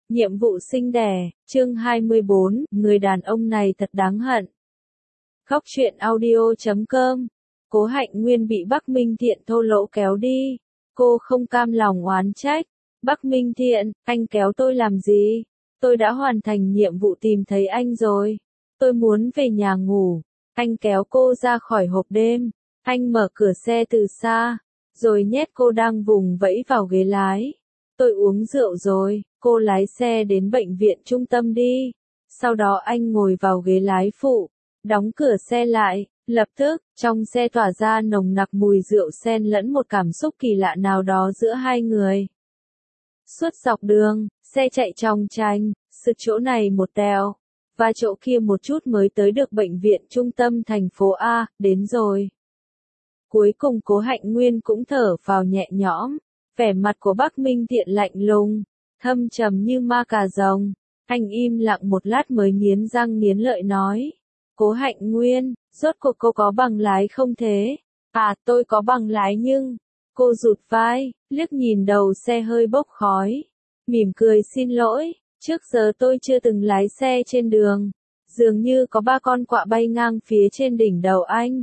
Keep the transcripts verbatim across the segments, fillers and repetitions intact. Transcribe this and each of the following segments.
Nhiệm vụ sinh đẻ, chương hai mươi bốn, người đàn ông này thật đáng hận. Góc truyện audio chấm com. Cố Hạnh Nguyên bị Bắc Minh Thiện thô lỗ kéo đi. Cô không cam lòng oán trách. Bắc Minh Thiện, anh kéo tôi làm gì? Tôi đã hoàn thành nhiệm vụ tìm thấy anh rồi. Tôi muốn về nhà ngủ. Anh kéo cô ra khỏi hộp đêm. Anh mở cửa xe từ xa, rồi nhét cô đang vùng vẫy vào ghế lái. Tôi uống rượu rồi, cô lái xe đến bệnh viện trung tâm đi. Sau đó anh ngồi vào ghế lái phụ, đóng cửa xe lại, lập tức, trong xe tỏa ra nồng nặc mùi rượu xen lẫn một cảm xúc kỳ lạ nào đó giữa hai người. Suốt dọc đường, xe chạy chong chanh, sượt chỗ này một tèo, và chỗ kia một chút mới tới được bệnh viện trung tâm thành phố A, đến rồi. Cuối cùng Cố Hạnh Nguyên cũng thở vào nhẹ nhõm. Vẻ mặt của Bắc Minh Thiện lạnh lùng, thâm trầm như ma cà rồng. Anh im lặng một lát mới nghiến răng nghiến lợi nói. Cố Hạnh Nguyên, rốt cuộc cô có bằng lái không thế? À, tôi có bằng lái nhưng... Cô rụt vai, liếc nhìn đầu xe hơi bốc khói. Mỉm cười xin lỗi, trước giờ tôi chưa từng lái xe trên đường. Dường như có ba con quạ bay ngang phía trên đỉnh đầu anh.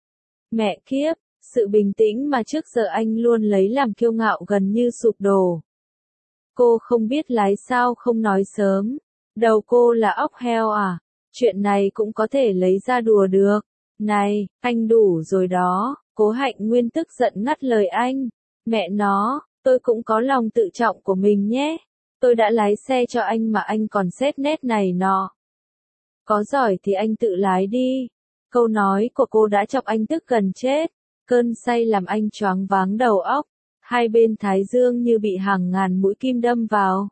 Mẹ kiếp! Sự bình tĩnh mà trước giờ anh luôn lấy làm kiêu ngạo gần như sụp đổ. Cô không biết lái sao không nói sớm. Đầu cô là óc heo à? Chuyện này cũng có thể lấy ra đùa được. Này, anh đủ rồi đó. Cố Hạnh Nguyên tức giận ngắt lời anh. Mẹ nó, tôi cũng có lòng tự trọng của mình nhé. Tôi đã lái xe cho anh mà anh còn xét nét này nọ. Có giỏi thì anh tự lái đi. Câu nói của cô đã chọc anh tức gần chết. Cơn say làm anh choáng váng đầu óc, hai bên thái dương như bị hàng ngàn mũi kim đâm vào.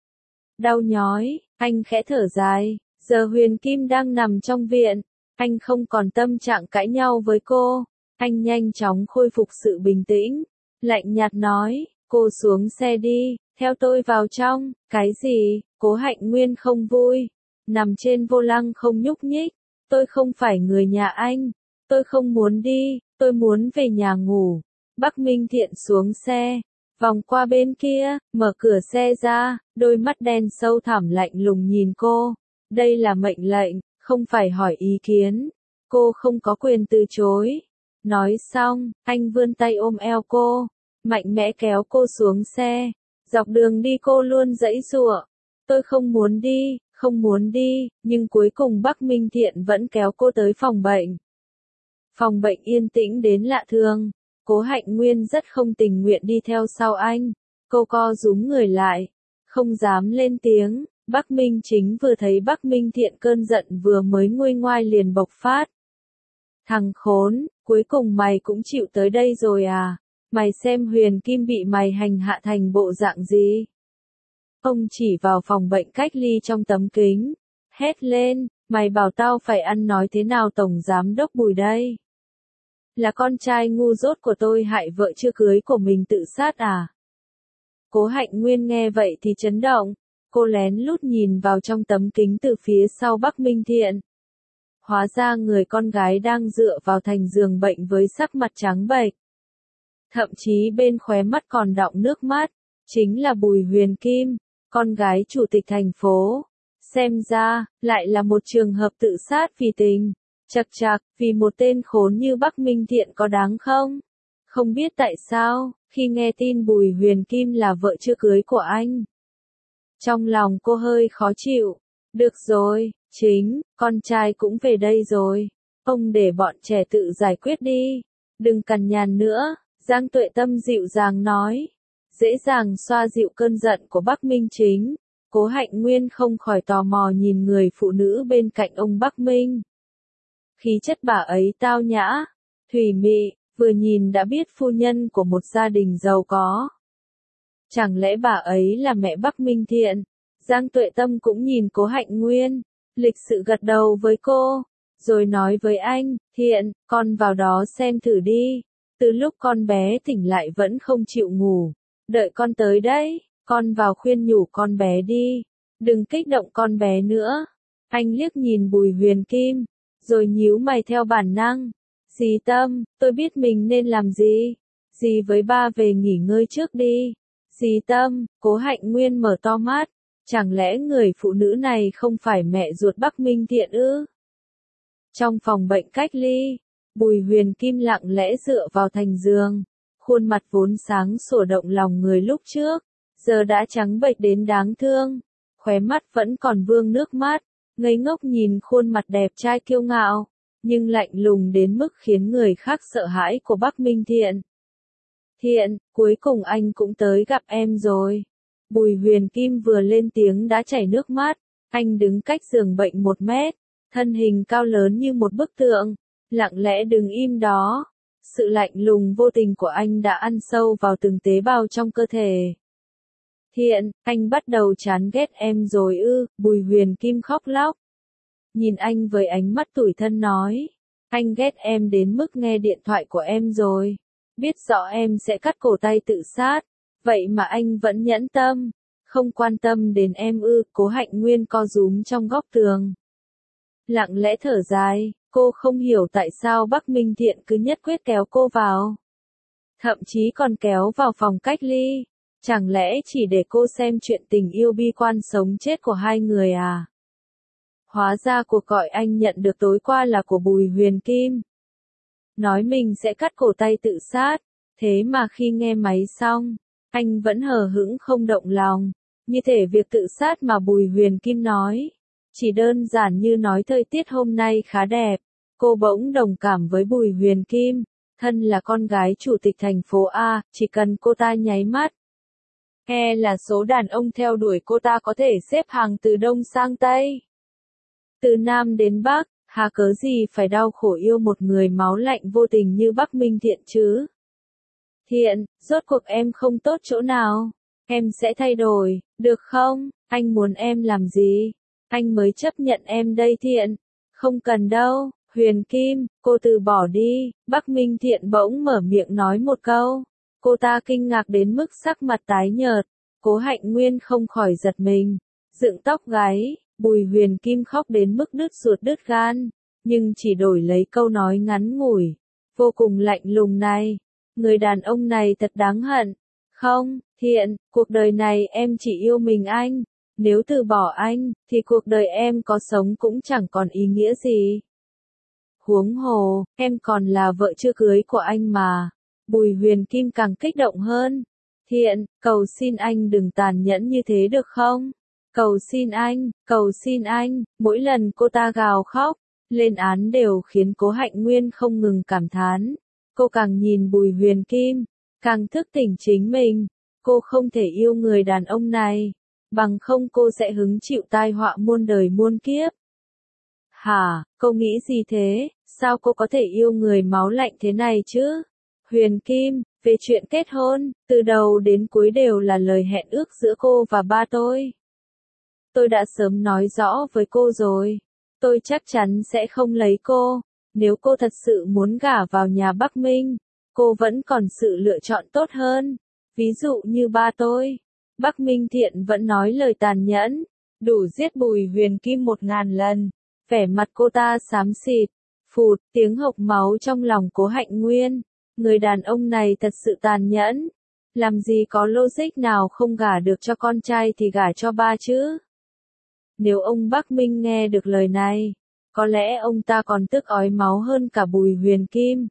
Đau nhói, anh khẽ thở dài, giờ Huyền Kim đang nằm trong viện, anh không còn tâm trạng cãi nhau với cô, anh nhanh chóng khôi phục sự bình tĩnh, lạnh nhạt nói, cô xuống xe đi, theo tôi vào trong. Cái gì? Cố Hạnh Nguyên không vui, nằm trên vô lăng không nhúc nhích, tôi không phải người nhà anh, tôi không muốn đi. Tôi muốn về nhà ngủ. Bắc Minh Thiện xuống xe, vòng qua bên kia, mở cửa xe ra, đôi mắt đen sâu thẳm lạnh lùng nhìn cô. Đây là mệnh lệnh, không phải hỏi ý kiến. Cô không có quyền từ chối. Nói xong, anh vươn tay ôm eo cô, mạnh mẽ kéo cô xuống xe. Dọc đường đi cô luôn giãy giụa. Tôi không muốn đi, không muốn đi, nhưng cuối cùng Bắc Minh Thiện vẫn kéo cô tới phòng bệnh. Phòng bệnh yên tĩnh đến lạ thường. Cố Hạnh Nguyên rất không tình nguyện đi theo sau anh. Cô co rúm người lại, không dám lên tiếng. Bắc Minh Chính vừa thấy Bắc Minh Thiện cơn giận vừa mới nguôi ngoai liền bộc phát. Thằng khốn, cuối cùng mày cũng chịu tới đây rồi à? Mày xem Huyền Kim bị mày hành hạ thành bộ dạng gì? Ông chỉ vào phòng bệnh cách ly trong tấm kính, hét lên, mày bảo tao phải ăn nói thế nào Tổng Giám Đốc Bùi đây? Là con trai ngu dốt của tôi hại vợ chưa cưới của mình tự sát à? Cố Hạnh Nguyên nghe vậy thì chấn động, cô lén lút nhìn vào trong tấm kính từ phía sau Bắc Minh Thiện. Hóa ra người con gái đang dựa vào thành giường bệnh với sắc mặt trắng bệch. Thậm chí bên khóe mắt còn đọng nước mắt, chính là Bùi Huyền Kim, con gái chủ tịch thành phố. Xem ra, lại là một trường hợp tự sát vì tình. Chậc chậc, vì một tên khốn như Bắc Minh Thiện có đáng không? Không biết tại sao, khi nghe tin Bùi Huyền Kim là vợ chưa cưới của anh, trong lòng cô hơi khó chịu. Được rồi, Chính, con trai cũng về đây rồi. Ông để bọn trẻ tự giải quyết đi. Đừng cằn nhằn nữa, Giang Tuệ Tâm dịu dàng nói. Dễ dàng xoa dịu cơn giận của Bắc Minh Chính. Cố Hạnh Nguyên không khỏi tò mò nhìn người phụ nữ bên cạnh ông Bắc Minh. Khí chất bà ấy tao nhã, thùy mị, vừa nhìn đã biết phu nhân của một gia đình giàu có. Chẳng lẽ bà ấy là mẹ Bắc Minh Thiện? Giang Tuệ Tâm cũng nhìn Cố Hạnh Nguyên, lịch sự gật đầu với cô, rồi nói với anh, Thiện, con vào đó xem thử đi. Từ lúc con bé tỉnh lại vẫn không chịu ngủ, đợi con tới đấy, con vào khuyên nhủ con bé đi, đừng kích động con bé nữa. Anh liếc nhìn Bùi Huyền Kim, rồi nhíu mày theo bản năng. Dì Tâm, tôi biết mình nên làm gì. Dì với ba về nghỉ ngơi trước đi. Dì Tâm, Cố Hạnh Nguyên mở to mắt, Chẳng lẽ người phụ nữ này không phải mẹ ruột Bắc Minh Thiện ư? Trong phòng bệnh cách ly, Bùi Huyền Kim lặng lẽ dựa vào thành giường, khuôn mặt vốn sáng sủa động lòng người lúc trước, giờ đã trắng bệch đến đáng thương, khóe mắt vẫn còn vương nước mắt, ngây ngốc nhìn khuôn mặt đẹp trai kiêu ngạo, nhưng lạnh lùng đến mức khiến người khác sợ hãi của Bắc Minh Thiện. Thiện, cuối cùng anh cũng tới gặp em rồi. Bùi Huyền Kim vừa lên tiếng đã chảy nước mắt, anh đứng cách giường bệnh một mét, thân hình cao lớn như một bức tượng, lặng lẽ đứng im đó. Sự lạnh lùng vô tình của anh đã ăn sâu vào từng tế bào trong cơ thể. Thiện, anh bắt đầu chán ghét em rồi ư? Bùi Huyền Kim khóc lóc. Nhìn anh với ánh mắt tủi thân nói, anh ghét em đến mức nghe điện thoại của em rồi, biết rõ em sẽ cắt cổ tay tự sát, vậy mà anh vẫn nhẫn tâm, không quan tâm đến em ư? Cố Hạnh Nguyên co rúm trong góc tường, lặng lẽ thở dài, cô không hiểu tại sao Bắc Minh Thiện cứ nhất quyết kéo cô vào, thậm chí còn kéo vào phòng cách ly, chẳng lẽ chỉ để cô xem chuyện tình yêu bi quan sống chết của hai người à? Hóa ra cuộc gọi anh nhận được tối qua là của Bùi Huyền Kim. Nói mình sẽ cắt cổ tay tự sát, thế mà khi nghe máy xong, anh vẫn hờ hững không động lòng, như thể việc tự sát mà Bùi Huyền Kim nói, chỉ đơn giản như nói thời tiết hôm nay khá đẹp. Cô bỗng đồng cảm với Bùi Huyền Kim, thân là con gái chủ tịch thành phố A, chỉ cần cô ta nháy mắt. E là số đàn ông theo đuổi cô ta có thể xếp hàng từ Đông sang Tây. Từ Nam đến Bắc, hà cớ gì phải đau khổ yêu một người máu lạnh vô tình như Bắc Minh Thiện chứ? Thiện, rốt cuộc em không tốt chỗ nào? Em sẽ thay đổi, được không? Anh muốn em làm gì? Anh mới chấp nhận em đây Thiện. Không cần đâu, Huyền Kim, cô từ bỏ đi. Bắc Minh Thiện bỗng mở miệng nói một câu. Cô ta kinh ngạc đến mức sắc mặt tái nhợt. Cố Hạnh Nguyên không khỏi giật mình, dựng tóc gáy. Bùi Huyền Kim khóc đến mức đứt ruột đứt gan, nhưng chỉ đổi lấy câu nói ngắn ngủi, vô cùng lạnh lùng này. Người đàn ông này thật đáng hận. Không, Thiện, cuộc đời này em chỉ yêu mình anh. Nếu từ bỏ anh, thì cuộc đời em có sống cũng chẳng còn ý nghĩa gì. Huống hồ, em còn là vợ chưa cưới của anh mà. Bùi Huyền Kim càng kích động hơn. Thiện, cầu xin anh đừng tàn nhẫn như thế được không? Cầu xin anh, cầu xin anh, mỗi lần cô ta gào khóc, lên án đều khiến Cố Hạnh Nguyên không ngừng cảm thán. Cô càng nhìn Bùi Huyền Kim, càng thức tỉnh chính mình, cô không thể yêu người đàn ông này, bằng không cô sẽ hứng chịu tai họa muôn đời muôn kiếp. Hả, cô nghĩ gì thế, sao cô có thể yêu người máu lạnh thế này chứ? Huyền Kim, về chuyện kết hôn, từ đầu đến cuối đều là lời hẹn ước giữa cô và ba tôi. Tôi đã sớm nói rõ với cô rồi, tôi chắc chắn sẽ không lấy cô. Nếu cô thật sự muốn gả vào nhà Bắc Minh, cô vẫn còn sự lựa chọn tốt hơn. Ví dụ như ba tôi. Bắc Minh Thiện vẫn nói lời tàn nhẫn, đủ giết Bùi Huyền Kim một ngàn lần. Vẻ mặt cô ta xám xịt, phụt, tiếng hộc máu trong lòng Cố Hạnh Nguyên. Người đàn ông này thật sự tàn nhẫn. Làm gì có logic nào không gả được cho con trai thì gả cho ba chứ? Nếu ông Bắc Minh nghe được lời này, có lẽ ông ta còn tức ói máu hơn cả Bùi Huyền Kim.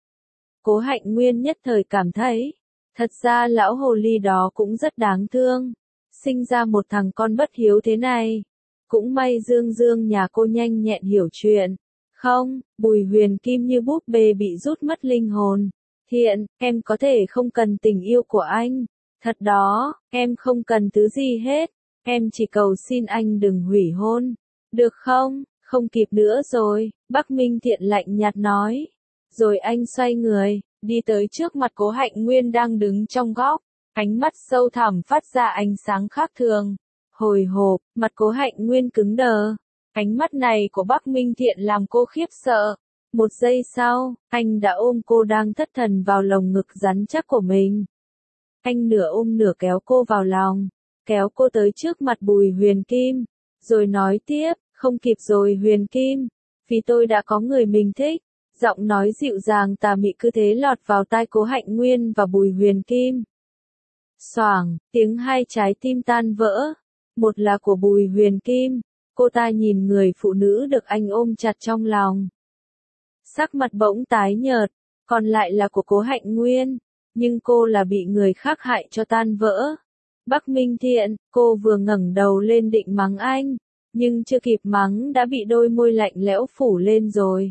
Cố Hạnh Nguyên nhất thời cảm thấy, thật ra lão hồ ly đó cũng rất đáng thương, sinh ra một thằng con bất hiếu thế này. Cũng may Dương Dương nhà cô nhanh nhẹn hiểu chuyện. Không, Bùi Huyền Kim như búp bê bị rút mất linh hồn. Thiện, em có thể không cần tình yêu của anh. Thật đó, em không cần thứ gì hết. Em chỉ cầu xin anh đừng hủy hôn. Được không? Không kịp nữa rồi, Bắc Minh Thiện lạnh nhạt nói. Rồi anh xoay người, đi tới trước mặt Cố Hạnh Nguyên đang đứng trong góc. Ánh mắt sâu thẳm phát ra ánh sáng khác thường. Hồi hộp, mặt Cố Hạnh Nguyên cứng đờ. Ánh mắt này của Bắc Minh Thiện làm cô khiếp sợ. Một giây sau, anh đã ôm cô đang thất thần vào lồng ngực rắn chắc của mình. Anh nửa ôm nửa kéo cô vào lòng, kéo cô tới trước mặt Bùi Huyền Kim, rồi nói tiếp, không kịp rồi Huyền Kim, vì tôi đã có người mình thích. Giọng nói dịu dàng tà mị cứ thế lọt vào tai Cố Hạnh Nguyên và Bùi Huyền Kim. Xoảng, tiếng hai trái tim tan vỡ. Một là của Bùi Huyền Kim, cô ta nhìn người phụ nữ được anh ôm chặt trong lòng. Sắc mặt bỗng tái nhợt, còn lại là của Cố Hạnh Nguyên, nhưng cô là bị người khác hại cho tan vỡ. Bắc Minh Thiện, cô vừa ngẩng đầu lên định mắng anh, nhưng chưa kịp mắng đã bị đôi môi lạnh lẽo phủ lên rồi.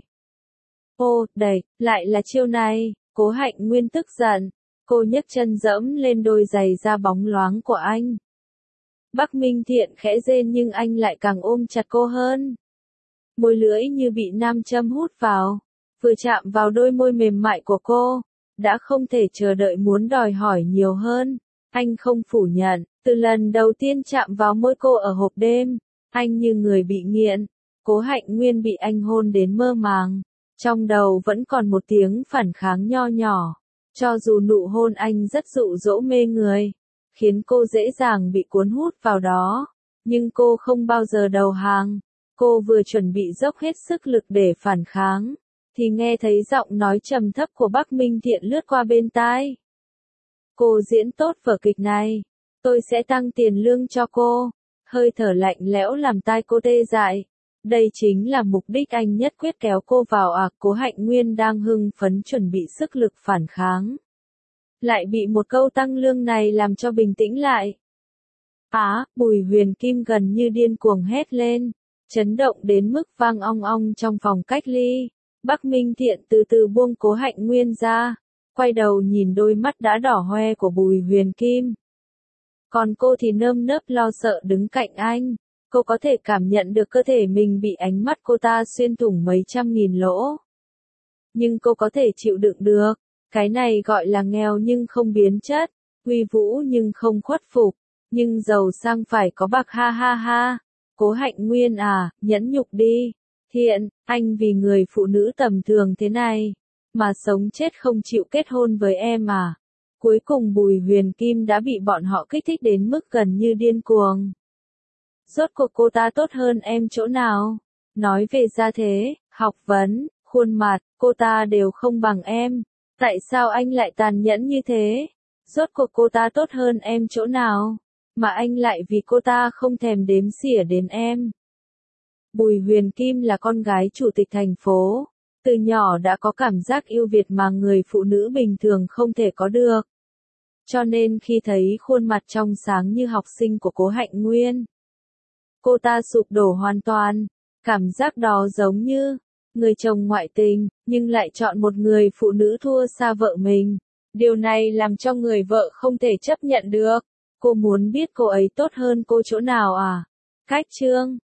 Ô, đẩy, lại là chiêu này, Cố Hạnh Nguyên tức giận, cô nhấc chân dẫm lên đôi giày da bóng loáng của anh. Bắc Minh Thiện khẽ rên nhưng anh lại càng ôm chặt cô hơn. Môi lưỡi như bị nam châm hút vào, vừa chạm vào đôi môi mềm mại của cô, đã không thể chờ đợi muốn đòi hỏi nhiều hơn. Anh không phủ nhận, từ lần đầu tiên chạm vào môi cô ở hộp đêm, anh như người bị nghiện. Cố Hạnh Nguyên bị anh hôn đến mơ màng, trong đầu vẫn còn một tiếng phản kháng nho nhỏ. Cho dù nụ hôn anh rất dụ dỗ mê người, khiến cô dễ dàng bị cuốn hút vào đó, nhưng cô không bao giờ đầu hàng. Cô vừa chuẩn bị dốc hết sức lực để phản kháng, thì nghe thấy giọng nói trầm thấp của Bắc Minh Thiện lướt qua bên tai. Cô diễn tốt vở kịch này, tôi sẽ tăng tiền lương cho cô. Hơi thở lạnh lẽo làm tai cô tê dại. Đây chính là mục đích anh nhất quyết kéo cô vào à. Cố Hạnh Nguyên đang hưng phấn chuẩn bị sức lực phản kháng, lại bị một câu tăng lương này làm cho bình tĩnh lại. Á, Bùi Huyền Kim gần như điên cuồng hét lên, chấn động đến mức vang ong ong trong phòng cách ly. Bắc Minh Thiện từ từ buông Cố Hạnh Nguyên ra, quay đầu nhìn đôi mắt đã đỏ hoe của Bùi Huyền Kim. Còn cô thì nơm nớp lo sợ đứng cạnh anh, cô có thể cảm nhận được cơ thể mình bị ánh mắt cô ta xuyên thủng mấy trăm nghìn lỗ. Nhưng cô có thể chịu đựng được, cái này gọi là nghèo nhưng không biến chất, uy vũ nhưng không khuất phục, nhưng giàu sang phải có bạc ha ha ha. Cố Hạnh Nguyên à, nhẫn nhục đi. Thiện, anh vì người phụ nữ tầm thường thế này, mà sống chết không chịu kết hôn với em à. Cuối cùng Bùi Huyền Kim đã bị bọn họ kích thích đến mức gần như điên cuồng. Rốt cuộc cô ta tốt hơn em chỗ nào? Nói về gia thế, học vấn, khuôn mặt, cô ta đều không bằng em. Tại sao anh lại tàn nhẫn như thế? Rốt cuộc cô ta tốt hơn em chỗ nào? Mà anh lại vì cô ta không thèm đếm xỉa đến em. Bùi Huyền Kim là con gái chủ tịch thành phố, từ nhỏ đã có cảm giác yêu Việt mà người phụ nữ bình thường không thể có được. Cho nên khi thấy khuôn mặt trong sáng như học sinh của Cố Hạnh Nguyên, cô ta sụp đổ hoàn toàn. Cảm giác đó giống như người chồng ngoại tình, nhưng lại chọn một người phụ nữ thua xa vợ mình. Điều này làm cho người vợ không thể chấp nhận được. Cô muốn biết cô ấy tốt hơn cô chỗ nào à? Cách chương